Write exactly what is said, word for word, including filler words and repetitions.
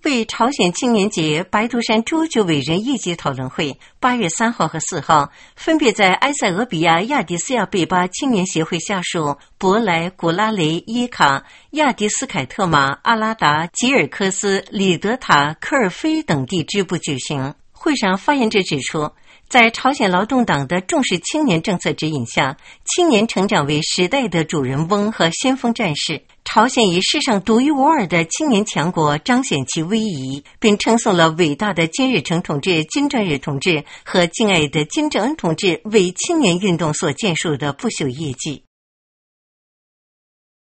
为朝鲜青年节，白图山诸九伟人一级讨论会八月三号和四号分别在埃塞俄比亚亚的斯亚贝巴青年协会下属博莱、古拉雷、伊卡、亚的斯凯特马、阿拉达、吉尔科斯、里德塔、科尔菲等地支部举行。会上发言者指出，在朝鲜劳动党的重视青年政策指引下，青年成长为时代的主人翁和先锋战士。朝鲜以世上独一无二的青年强国彰显其威仪，并称颂了伟大的金日成同志、金正日同志和敬爱的金正恩同志为青年运动所建树的不朽业绩。